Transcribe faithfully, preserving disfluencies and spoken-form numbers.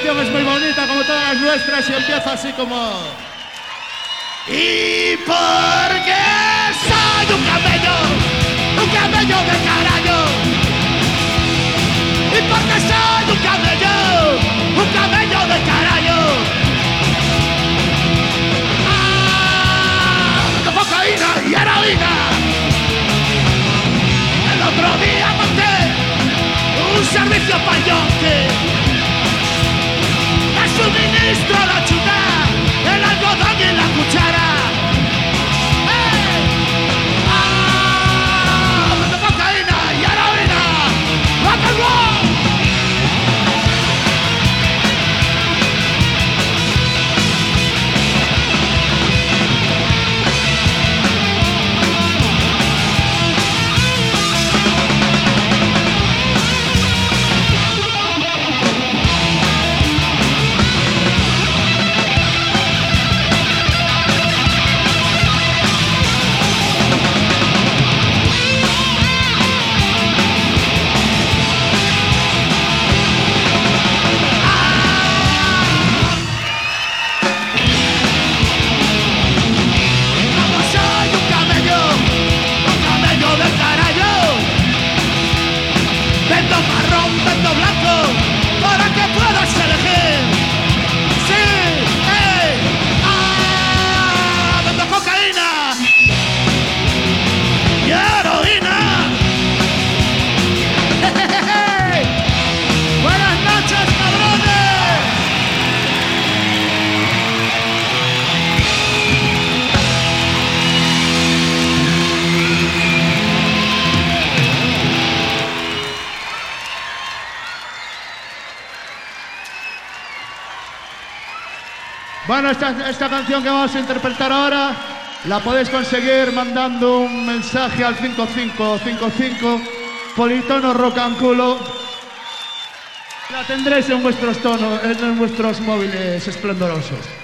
canción es muy bonita como todas las nuestras y empieza así como... Y porque soy un camello, un camello de carajo. Y porque soy un camello, un camello de carajo. Ah, de cocaína y heroína. El otro día monté un servicio para yonke. Le suministro la chuta, el algodón y la cuchara. ¡Eh! ¡Ah! De cocaína y heroína. ¡Rock and roll! Bueno, esta, esta canción que vamos a interpretar ahora la podéis conseguir mandando un mensaje al cinco cinco cinco cinco Politono Rock and Culo. La tendréis en vuestros tonos, en vuestros móviles esplendorosos.